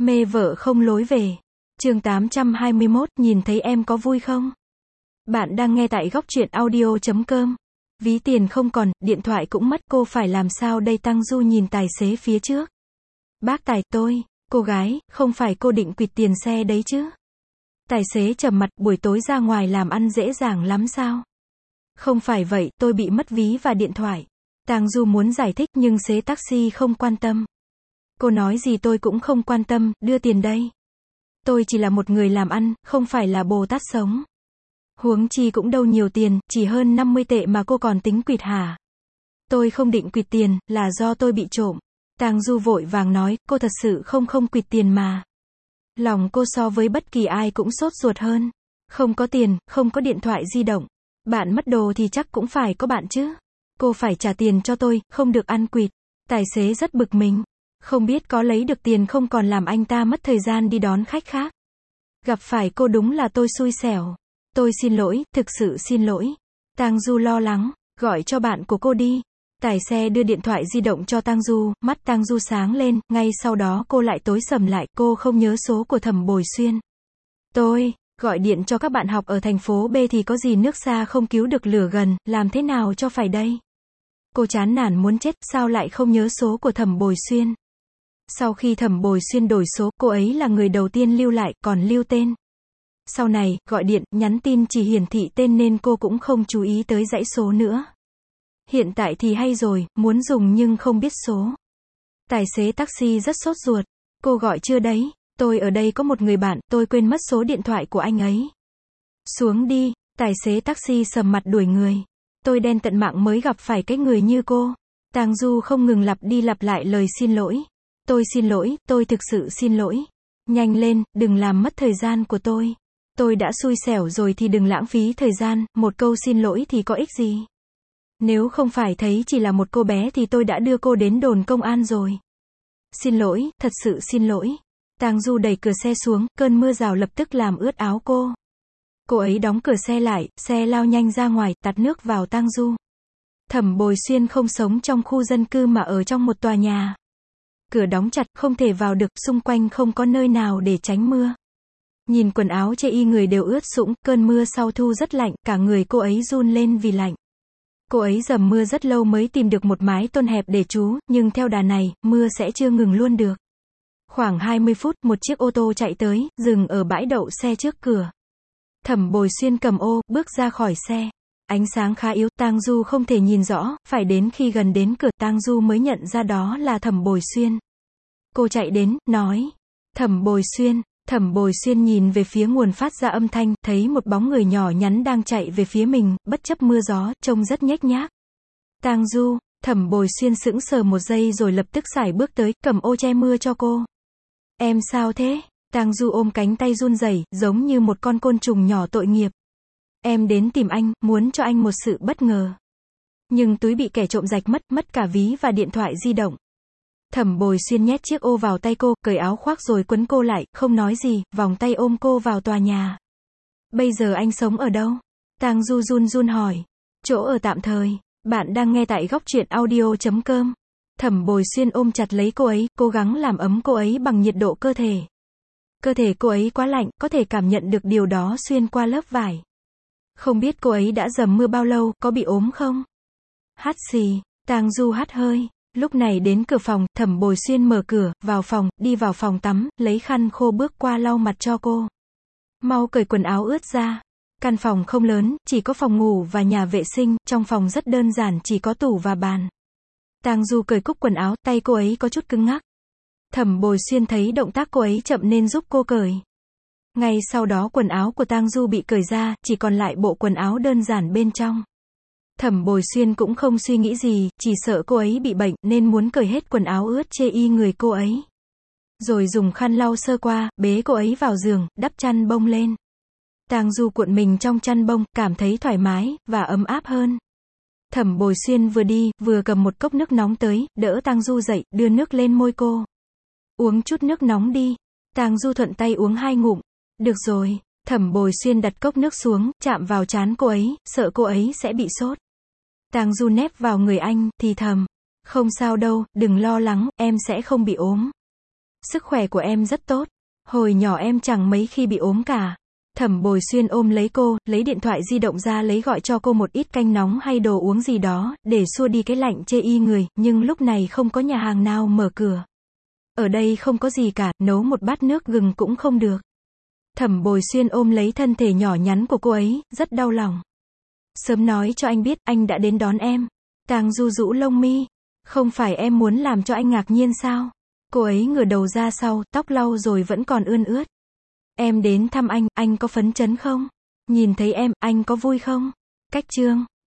Mê vợ không lối về. Chương 821, nhìn thấy em có vui không? Bạn đang nghe tại góc truyện audio.com. Ví tiền không còn, điện thoại cũng mất, cô phải làm sao đây? Tăng Du nhìn tài xế phía trước. Bác tài, tôi, cô gái, không phải cô định quỵt tiền xe đấy chứ? Tài xế trầm mặt, buổi tối ra ngoài làm ăn dễ dàng lắm sao? Không phải vậy, tôi bị mất ví và điện thoại. Tăng Du muốn giải thích nhưng xế taxi không quan tâm. Cô nói gì tôi cũng không quan tâm, đưa tiền đây. Tôi chỉ là một người làm ăn, không phải là Bồ Tát sống. Huống chi cũng đâu nhiều tiền, chỉ hơn 50 tệ mà cô còn tính quỵt hả? Tôi không định quỵt tiền, là do tôi bị trộm. Tăng Du vội vàng nói, cô thật sự không quỵt tiền mà. Lòng cô so với bất kỳ ai cũng sốt ruột hơn. Không có tiền, không có điện thoại di động. Bạn mất đồ thì chắc cũng phải có bạn chứ. Cô phải trả tiền cho tôi, không được ăn quỵt. Tài xế rất bực mình. Không biết có lấy được tiền không, còn làm anh ta mất thời gian đi đón khách khác. Gặp phải cô đúng là tôi xui xẻo. Tôi xin lỗi, thực sự xin lỗi. Tăng Du lo lắng, gọi cho bạn của cô đi. Tài xe đưa điện thoại di động cho Tăng Du, mắt Tăng Du sáng lên, ngay sau đó cô lại tối sầm lại, cô không nhớ số của Thẩm Bồi Xuyên. Tôi gọi điện cho các bạn học ở thành phố B thì có gì, nước xa không cứu được lửa gần, làm thế nào cho phải đây? Cô chán nản muốn chết, sao lại không nhớ số của Thẩm Bồi Xuyên? Sau khi Thẩm Bồi Xuyên đổi số, cô ấy là người đầu tiên lưu lại, còn lưu tên. Sau này, gọi điện, nhắn tin chỉ hiển thị tên nên cô cũng không chú ý tới dãy số nữa. Hiện tại thì hay rồi, muốn dùng nhưng không biết số. Tài xế taxi rất sốt ruột. Cô gọi chưa đấy? Tôi ở đây có một người bạn, tôi quên mất số điện thoại của anh ấy. Xuống đi, tài xế taxi sầm mặt đuổi người. Tôi đen tận mạng mới gặp phải cái người như cô. Tăng Du không ngừng lặp đi lặp lại lời xin lỗi. Tôi xin lỗi, tôi thực sự xin lỗi. Nhanh lên, đừng làm mất thời gian của tôi. Tôi đã xui xẻo rồi thì đừng lãng phí thời gian, một câu xin lỗi thì có ích gì. Nếu không phải thấy chỉ là một cô bé thì tôi đã đưa cô đến đồn công an rồi. Xin lỗi, thật sự xin lỗi. Tăng Du đẩy cửa xe xuống, cơn mưa rào lập tức làm ướt áo cô. Cô ấy đóng cửa xe lại, xe lao nhanh ra ngoài, tạt nước vào Tăng Du. Thẩm Bồi Xuyên không sống trong khu dân cư mà ở trong một tòa nhà. Cửa đóng chặt, không thể vào được, xung quanh không có nơi nào để tránh mưa. Nhìn quần áo chê y người đều ướt sũng, cơn mưa sau thu rất lạnh, cả người cô ấy run lên vì lạnh. Cô ấy dầm mưa rất lâu mới tìm được một mái tôn hẹp để trú, nhưng theo đà này, mưa sẽ chưa ngừng luôn được. Khoảng 20 phút, một chiếc ô tô chạy tới, dừng ở bãi đậu xe trước cửa. Thẩm Bồi Xuyên cầm ô, bước ra khỏi xe. Ánh sáng khá yếu, Tăng Du không thể nhìn rõ, phải đến khi gần đến cửa, Tăng Du mới nhận ra đó là Thẩm Bồi Xuyên. Cô chạy đến, nói, Thẩm Bồi Xuyên. Thẩm Bồi Xuyên nhìn về phía nguồn phát ra âm thanh, thấy một bóng người nhỏ nhắn đang chạy về phía mình, bất chấp mưa gió, trông rất nhếch nhác. Tăng Du. Thẩm Bồi Xuyên sững sờ một giây rồi lập tức sải bước tới, cầm ô che mưa cho cô. Em sao thế? Tăng Du ôm cánh tay run rẩy, giống như một con côn trùng nhỏ tội nghiệp. Em đến tìm anh, muốn cho anh một sự bất ngờ. Nhưng túi bị kẻ trộm rạch mất cả ví và điện thoại di động. Thẩm Bồi Xuyên nhét chiếc ô vào tay cô, cởi áo khoác rồi quấn cô lại, không nói gì, vòng tay ôm cô vào tòa nhà. Bây giờ anh sống ở đâu? Tăng Du run run hỏi. Chỗ ở tạm thời. Bạn đang nghe tại góc truyện audio.com. Thẩm Bồi Xuyên ôm chặt lấy cô ấy, cố gắng làm ấm cô ấy bằng nhiệt độ cơ thể. Cơ thể cô ấy quá lạnh, có thể cảm nhận được điều đó xuyên qua lớp vải. Không biết cô ấy đã dầm mưa bao lâu, có bị ốm không? Hắt xì. Tăng Du hắt hơi. Lúc này đến cửa phòng, Thẩm Bồi Xuyên mở cửa, vào phòng, đi vào phòng tắm, lấy khăn khô bước qua lau mặt cho cô. Mau cởi quần áo ướt ra. Căn phòng không lớn, chỉ có phòng ngủ và nhà vệ sinh, trong phòng rất đơn giản, chỉ có tủ và bàn. Tăng Du cởi cúc quần áo, tay cô ấy có chút cứng ngắc. Thẩm Bồi Xuyên thấy động tác cô ấy chậm nên giúp cô cởi. Ngay sau đó quần áo của Tăng Du bị cởi ra, chỉ còn lại bộ quần áo đơn giản bên trong. Thẩm Bồi Xuyên cũng không suy nghĩ gì, chỉ sợ cô ấy bị bệnh, nên muốn cởi hết quần áo ướt chê y người cô ấy. Rồi dùng khăn lau sơ qua, bế cô ấy vào giường, đắp chăn bông lên. Tăng Du cuộn mình trong chăn bông, cảm thấy thoải mái, và ấm áp hơn. Thẩm Bồi Xuyên vừa đi, vừa cầm một cốc nước nóng tới, đỡ Tăng Du dậy, đưa nước lên môi cô. Uống chút nước nóng đi. Tăng Du thuận tay uống 2 ngụm. Được rồi. Thẩm Bồi Xuyên đặt cốc nước xuống, chạm vào trán cô ấy, sợ cô ấy sẽ bị sốt. Tăng Du nép vào người anh, thì thầm. Không sao đâu, đừng lo lắng, em sẽ không bị ốm. Sức khỏe của em rất tốt. Hồi nhỏ em chẳng mấy khi bị ốm cả. Thẩm Bồi Xuyên ôm lấy cô, lấy điện thoại di động ra lấy gọi cho cô một ít canh nóng hay đồ uống gì đó, để xua đi cái lạnh chê y người, nhưng lúc này không có nhà hàng nào mở cửa. Ở đây không có gì cả, nấu một bát nước gừng cũng không được. Thẩm Bồi Xuyên ôm lấy thân thể nhỏ nhắn của cô ấy, rất đau lòng. Sớm nói cho anh biết, anh đã đến đón em. Tang Du rũ lông mi. Không phải em muốn làm cho anh ngạc nhiên sao? Cô ấy ngửa đầu ra sau, tóc lau rồi vẫn còn ươn ướt. Em đến thăm anh có phấn chấn không? Nhìn thấy em, anh có vui không? Cách chương